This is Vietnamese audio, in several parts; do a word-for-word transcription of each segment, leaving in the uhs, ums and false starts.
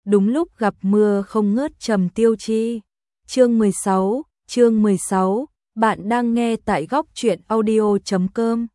đúng lúc gặp mưa không ngớt trầm tiêu chi. Chương mười sáu, chương mười sáu, bạn đang nghe tại góc truyện audio chấm com.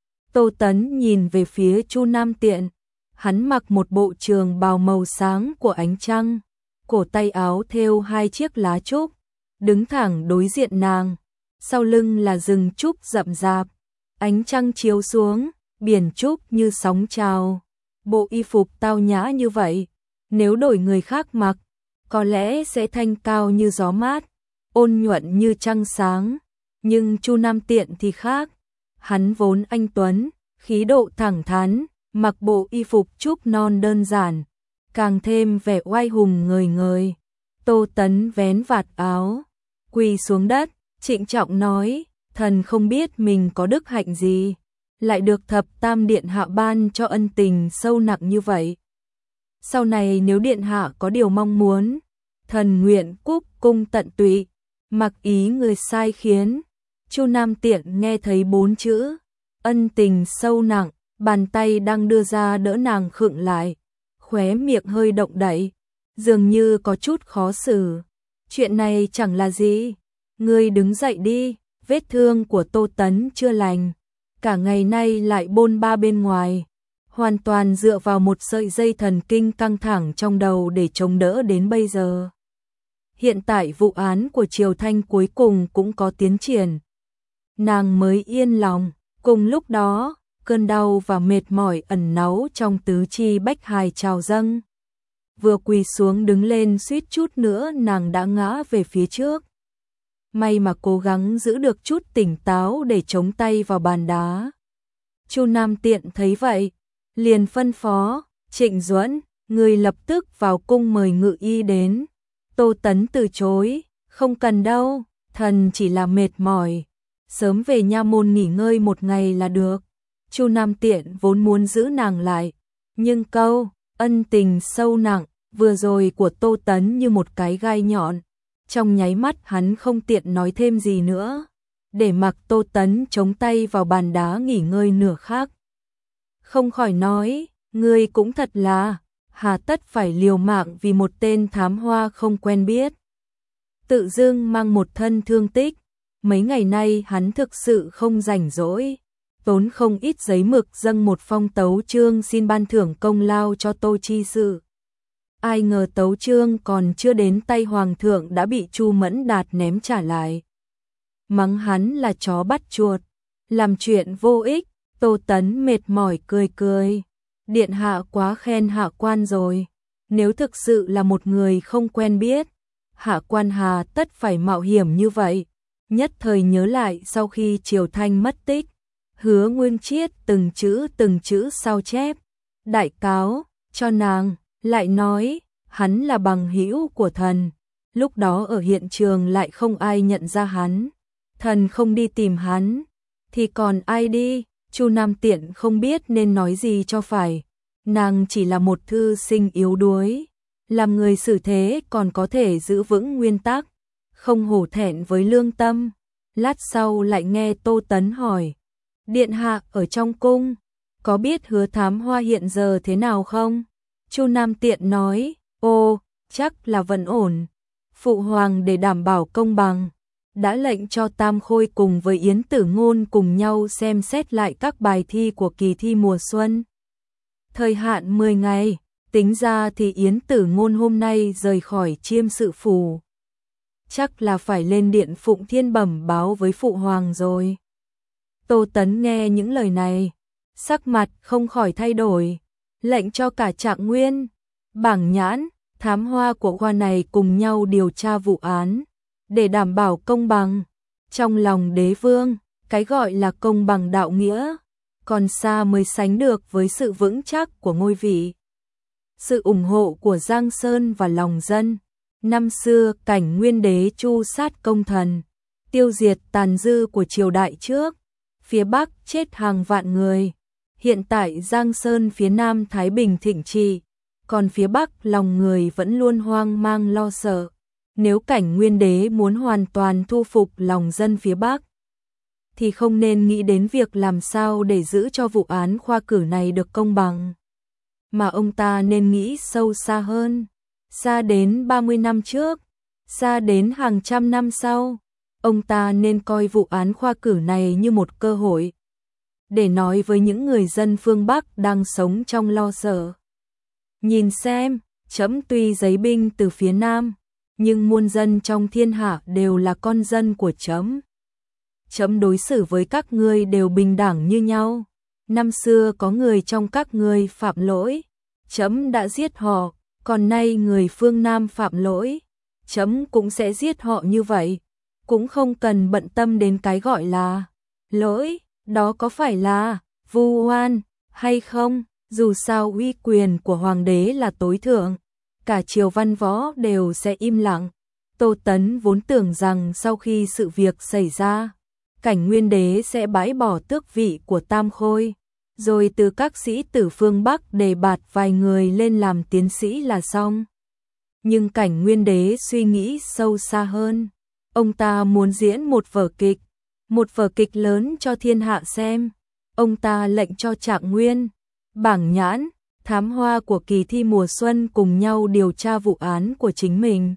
Tô Tấn nhìn về phía Chu Nam Tiện, hắn mặc một bộ trường bào màu sáng của ánh trăng, cổ tay áo thêu hai chiếc lá trúc, đứng thẳng đối diện nàng, sau lưng là rừng trúc rậm rạp, ánh trăng chiếu xuống, biển trúc như sóng trào. Bộ y phục tao nhã như vậy, nếu đổi người khác mặc, có lẽ sẽ thanh cao như gió mát, ôn nhuận như trăng sáng, nhưng Chu Nam Tiện thì khác, hắn vốn anh tuấn, khí độ thẳng thắn, mặc bộ y phục trúc non đơn giản, càng thêm vẻ oai hùng ngời ngời. Tô Tấn vén vạt áo, quỳ xuống đất, trịnh trọng nói, thần không biết mình có đức hạnh gì, lại được thập tam điện hạ ban cho ân tình sâu nặng như vậy. Sau này nếu điện hạ có điều mong muốn, thần nguyện cúc cung tận tụy, mặc ý người sai khiến. Chu Nam Tiện nghe thấy bốn chữ ân tình sâu nặng, bàn tay đang đưa ra đỡ nàng khựng lại, khóe miệng hơi động đậy, dường như có chút khó xử. Chuyện này chẳng là gì, ngươi đứng dậy đi, vết thương của Tô Tấn chưa lành, cả ngày nay lại bôn ba bên ngoài, hoàn toàn dựa vào một sợi dây thần kinh căng thẳng trong đầu để chống đỡ đến bây giờ. Hiện tại vụ án của Triều Thanh cuối cùng cũng có tiến triển, nàng mới yên lòng. Cùng lúc đó, cơn đau và mệt mỏi ẩn náu trong tứ chi bách hài trào dâng. Vừa quỳ xuống đứng lên suýt chút nữa nàng đã ngã về phía trước. May mà cố gắng giữ được chút tỉnh táo để chống tay vào bàn đá. Chu Nam Tiện thấy vậy, liền phân phó, Trịnh Duẫn, người lập tức vào cung mời ngự y đến. Tô Tấn từ chối, không cần đâu, thần chỉ là mệt mỏi, sớm về nha môn nghỉ ngơi một ngày là được. Chu Nam Tiện vốn muốn giữ nàng lại, nhưng câu ân tình sâu nặng vừa rồi của Tô Tấn như một cái gai nhọn, trong nháy mắt hắn không tiện nói thêm gì nữa, để mặc Tô Tấn chống tay vào bàn đá nghỉ ngơi nửa khắc. Không khỏi nói, ngươi cũng thật là, hà tất phải liều mạng vì một tên thám hoa không quen biết. Tự dưng mang một thân thương tích, mấy ngày nay hắn thực sự không rảnh rỗi, tốn không ít giấy mực dâng một phong tấu chương xin ban thưởng công lao cho Tô Chi Sự. Ai ngờ tấu chương còn chưa đến tay hoàng thượng đã bị Chu Mẫn Đạt ném trả lại. Mắng hắn là chó bắt chuột, làm chuyện vô ích. Tô Tấn mệt mỏi cười cười, điện hạ quá khen hạ quan rồi, nếu thực sự là một người không quen biết, hạ quan hà tất phải mạo hiểm như vậy. Nhất thời nhớ lại sau khi Triều Thanh mất tích, Hứa Nguyên Chiết từng chữ từng chữ sao chép, đại cáo cho nàng, lại nói hắn là bằng hữu của thần, lúc đó ở hiện trường lại không ai nhận ra hắn, thần không đi tìm hắn thì còn ai đi. Chu Nam Tiện không biết nên nói gì cho phải, nàng chỉ là một thư sinh yếu đuối, làm người xử thế còn có thể giữ vững nguyên tắc, không hổ thẹn với lương tâm. Lát sau lại nghe Tô Tấn hỏi, điện hạ ở trong cung, có biết Hứa thám hoa hiện giờ thế nào không? Chu Nam Tiện nói, ô, chắc là vẫn ổn. Phụ hoàng để đảm bảo công bằng, đã lệnh cho Tam Khôi cùng với Yến Tử Ngôn cùng nhau xem xét lại các bài thi của kỳ thi mùa xuân. Thời hạn mười ngày, tính ra thì Yến Tử Ngôn hôm nay rời khỏi Chiêm Sự Phủ. Chắc là phải lên điện Phụng Thiên bẩm báo với phụ hoàng rồi. Tô Tấn nghe những lời này, sắc mặt không khỏi thay đổi, lệnh cho cả Trạng Nguyên, Bảng Nhãn, thám hoa của khoa này cùng nhau điều tra vụ án, để đảm bảo công bằng. Trong lòng đế vương, cái gọi là công bằng đạo nghĩa, còn xa mới sánh được với sự vững chắc của ngôi vị. Sự ủng hộ của Giang Sơn và lòng dân. Năm xưa Cảnh Nguyên đế chu sát công thần, tiêu diệt tàn dư của triều đại trước, phía Bắc chết hàng vạn người. Hiện tại Giang Sơn phía Nam Thái Bình thịnh trị, còn phía Bắc lòng người vẫn luôn hoang mang lo sợ. Nếu Cảnh Nguyên đế muốn hoàn toàn thu phục lòng dân phía Bắc, thì không nên nghĩ đến việc làm sao để giữ cho vụ án khoa cử này được công bằng, mà ông ta nên nghĩ sâu xa hơn. xa đến ba mươi năm trước, xa đến hàng trăm năm sau. Ông ta nên coi vụ án khoa cử này như một cơ hội để nói với những người dân phương Bắc đang sống trong lo sợ. Nhìn xem, trẫm tuy giấy binh từ phía Nam, nhưng muôn dân trong thiên hạ đều là con dân của trẫm. Trẫm đối xử với các ngươi đều bình đẳng như nhau. Năm xưa có người trong các ngươi phạm lỗi, trẫm đã giết họ, còn nay người phương Nam phạm lỗi, trẫm cũng sẽ giết họ như vậy. Cũng không cần bận tâm đến cái gọi là lỗi, đó có phải là vu oan hay không, dù sao uy quyền của hoàng đế là tối thượng, cả triều văn võ đều sẽ im lặng. Tô Tấn vốn tưởng rằng sau khi sự việc xảy ra, Cảnh Nguyên đế sẽ bãi bỏ tước vị của Tam Khôi, rồi từ các sĩ tử phương Bắc đề bạt vài người lên làm tiến sĩ là xong. Nhưng Cảnh Nguyên đế suy nghĩ sâu xa hơn. Ông ta muốn diễn một vở kịch, một vở kịch lớn cho thiên hạ xem. Ông ta lệnh cho Trạng Nguyên, Bảng Nhãn, Thám Hoa của kỳ thi mùa xuân cùng nhau điều tra vụ án của chính mình.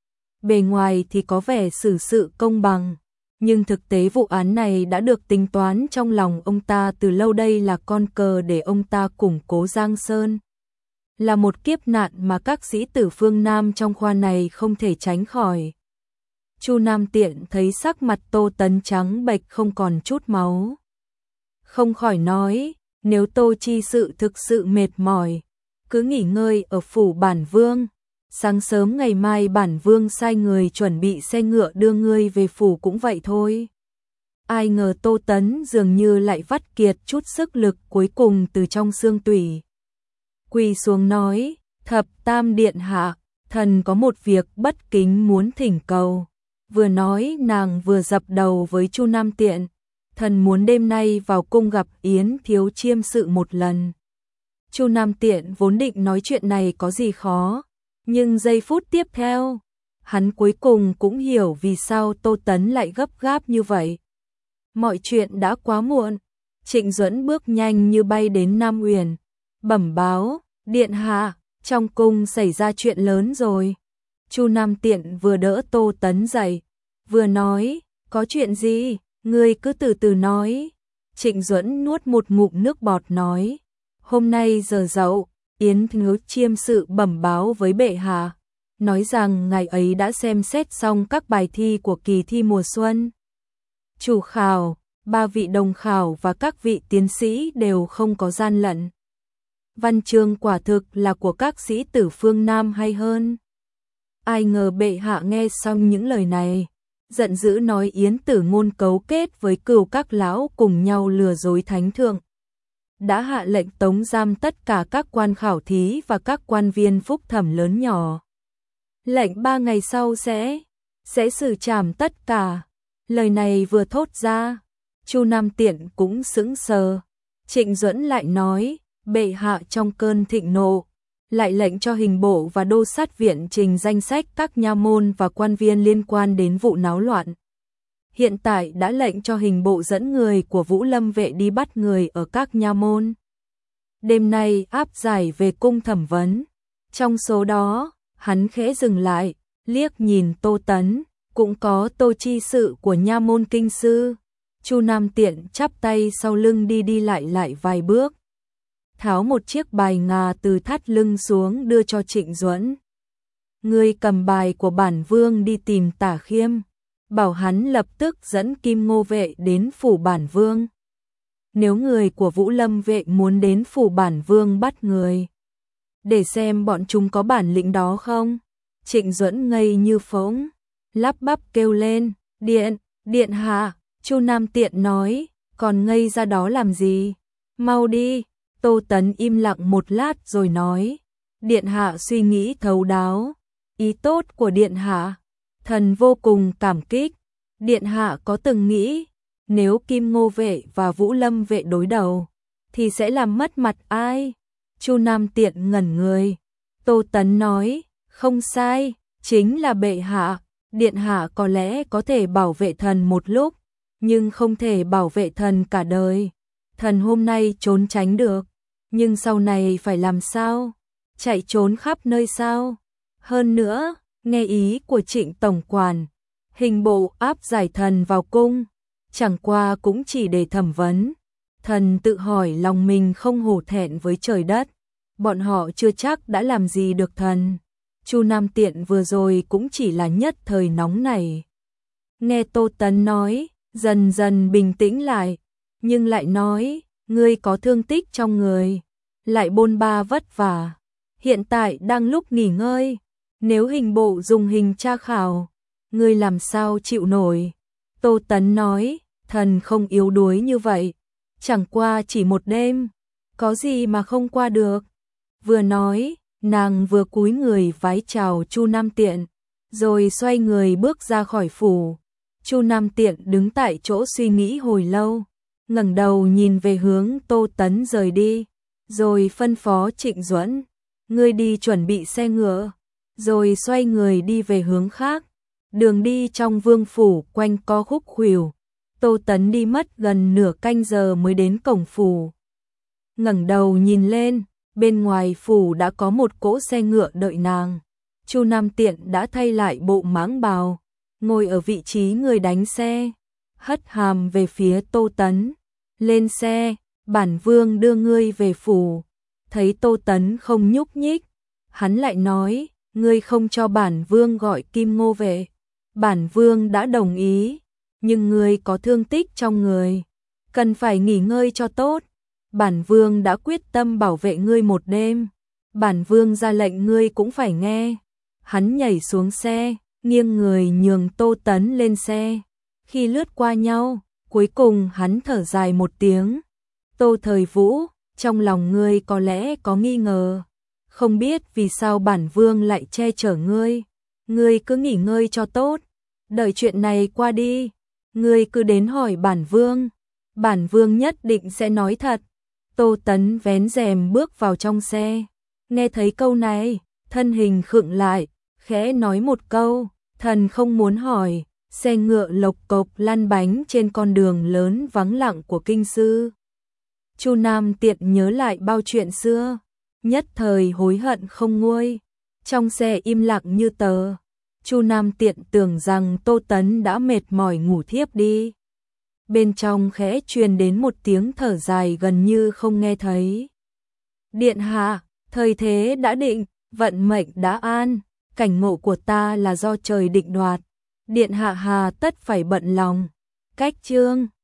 Bề ngoài thì có vẻ xử sự công bằng, nhưng thực tế vụ án này đã được tính toán trong lòng ông ta từ lâu, đây là con cờ để ông ta củng cố Giang Sơn. Là một kiếp nạn mà các sĩ tử phương Nam trong khoa này không thể tránh khỏi. Chu Nam Tiện thấy sắc mặt Tô Tấn trắng bệch không còn chút máu, không khỏi nói, nếu Tô chi sự thực sự mệt mỏi, cứ nghỉ ngơi ở phủ bản vương. Sáng sớm ngày mai bản vương sai người chuẩn bị xe ngựa đưa ngươi về phủ cũng vậy thôi. Ai ngờ Tô Tấn dường như lại vắt kiệt chút sức lực cuối cùng từ trong xương tủy. Quỳ xuống nói, thập tam điện hạ, thần có một việc bất kính muốn thỉnh cầu. Vừa nói nàng vừa dập đầu với Chu Nam Tiện, thần muốn đêm nay vào cung gặp Yến thiếu chiêm sự một lần. Chu Nam Tiện vốn định nói chuyện này có gì khó, nhưng giây phút tiếp theo, hắn cuối cùng cũng hiểu vì sao Tô Tấn lại gấp gáp như vậy. Mọi chuyện đã quá muộn. Trịnh Duẫn bước nhanh như bay đến Nam Uyển, bẩm báo, điện hạ, trong cung xảy ra chuyện lớn rồi. Chu Nam Tiện vừa đỡ Tô Tấn dậy, vừa nói, có chuyện gì, ngươi cứ từ từ nói. Trịnh Duẫn nuốt một ngụm nước bọt nói, hôm nay giờ dậu, Yến thiếu chiêm sự bẩm báo với bệ hạ, nói rằng ngài ấy đã xem xét xong các bài thi của kỳ thi mùa xuân. Chủ khảo, ba vị đồng khảo và các vị tiến sĩ đều không có gian lận. Văn chương quả thực là của các sĩ tử phương Nam hay hơn. Ai ngờ bệ hạ nghe xong những lời này, giận dữ nói Yến Tử Ngôn cấu kết với Cửu các lão cùng nhau lừa dối thánh thượng. Đã hạ lệnh tống giam tất cả các quan khảo thí và các quan viên phúc thẩm lớn nhỏ. Lệnh ba ngày sau sẽ, sẽ xử trảm tất cả. Lời này vừa thốt ra, Chu Nam Tiện cũng sững sờ. Trịnh Duẫn lại nói, bệ hạ trong cơn thịnh nộ, lại lệnh cho hình bộ và đô sát viện trình danh sách các nha môn và quan viên liên quan đến vụ náo loạn. Hiện tại đã lệnh cho hình bộ dẫn người của Vũ Lâm vệ đi bắt người ở các nha môn. Đêm nay áp giải về cung thẩm vấn. Trong số đó, hắn khẽ dừng lại, liếc nhìn Tô Tấn, cũng có Tô chi sự của nha môn kinh sư. Chu Nam Tiện chắp tay sau lưng đi đi lại lại vài bước, tháo một chiếc bài ngà từ thắt lưng xuống đưa cho Trịnh Duẫn. Ngươi cầm bài của bản vương đi tìm Tả Khiêm, bảo hắn lập tức dẫn Kim Ngô vệ đến phủ bản vương. Nếu người của Vũ Lâm vệ muốn đến phủ bản vương bắt người, để xem bọn chúng có bản lĩnh đó không. Trịnh Duẫn ngây như phỗng, lắp bắp kêu lên, điện, điện hạ. Chu Nam Tiện nói, còn ngây ra đó làm gì, mau đi. Tô Tấn im lặng một lát rồi nói, điện hạ suy nghĩ thấu đáo, ý tốt của điện hạ, thần vô cùng cảm kích. Điện hạ có từng nghĩ, nếu Kim Ngô vệ và Vũ Lâm vệ đối đầu, thì sẽ làm mất mặt ai? Chu Nam Tiện ngẩn người. Tô Tấn nói, không sai, chính là bệ hạ. Điện hạ có lẽ có thể bảo vệ thần một lúc, nhưng không thể bảo vệ thần cả đời. Thần hôm nay trốn tránh được, nhưng sau này phải làm sao? Chạy trốn khắp nơi sao? Hơn nữa, nghe ý của Trịnh tổng quản, hình bộ áp giải thần vào cung, chẳng qua cũng chỉ để thẩm vấn. Thần tự hỏi lòng mình không hổ thẹn với trời đất, bọn họ chưa chắc đã làm gì được thần. Chu Nam Tiện vừa rồi cũng chỉ là nhất thời nóng này. Nghe Tô Tấn nói, dần dần bình tĩnh lại, nhưng lại nói, ngươi có thương tích trong người, lại bôn ba vất vả, hiện tại đang lúc nghỉ ngơi, nếu hình bộ dùng hình tra khảo, ngươi làm sao chịu nổi. Tô Tấn nói, thần không yếu đuối như vậy, chẳng qua chỉ một đêm, có gì mà không qua được. Vừa nói, nàng vừa cúi người vái chào Chu Nam Tiện, rồi xoay người bước ra khỏi phủ. Chu Nam Tiện đứng tại chỗ suy nghĩ hồi lâu, ngẩng đầu nhìn về hướng Tô Tấn rời đi, rồi phân phó Trịnh Duẫn, ngươi đi chuẩn bị xe ngựa, rồi xoay người đi về hướng khác. Đường đi trong vương phủ quanh co khúc khuỷu, Tô Tấn đi mất gần nửa canh giờ mới đến cổng phủ. Ngẩng đầu nhìn lên, bên ngoài phủ đã có một cỗ xe ngựa đợi nàng. Chu Nam Tiện đã thay lại bộ mãng bào, ngồi ở vị trí người đánh xe, hất hàm về phía Tô Tấn. Lên xe, bản vương đưa ngươi về phủ. Thấy Tô Tấn không nhúc nhích, hắn lại nói, ngươi không cho bản vương gọi Kim Ngô về. Bản vương đã đồng ý, nhưng ngươi có thương tích trong người, cần phải nghỉ ngơi cho tốt. Bản vương đã quyết tâm bảo vệ ngươi một đêm, bản vương ra lệnh ngươi cũng phải nghe. Hắn nhảy xuống xe, nghiêng người nhường Tô Tấn lên xe. Khi lướt qua nhau, cuối cùng hắn thở dài một tiếng. Tô Thời Vũ, trong lòng ngươi có lẽ có nghi ngờ, không biết vì sao bản vương lại che chở ngươi. Ngươi cứ nghỉ ngơi cho tốt, đợi chuyện này qua đi, ngươi cứ đến hỏi bản vương, bản vương nhất định sẽ nói thật. Tô Tấn vén rèm bước vào trong xe, nghe thấy câu này, thân hình khựng lại, khẽ nói một câu, thần không muốn hỏi. Xe ngựa lộc cộc lăn bánh trên con đường lớn vắng lặng của kinh sư. Chu Nam Tiện nhớ lại bao chuyện xưa, nhất thời hối hận không nguôi. Trong xe im lặng như tờ, Chu Nam Tiện tưởng rằng Tô Tấn đã mệt mỏi ngủ thiếp đi. Bên trong khẽ truyền đến một tiếng thở dài gần như không nghe thấy. Điện hạ, thời thế đã định, vận mệnh đã an, cảnh ngộ của ta là do trời định đoạt. Điện hạ hà tất phải bận lòng. Cách chương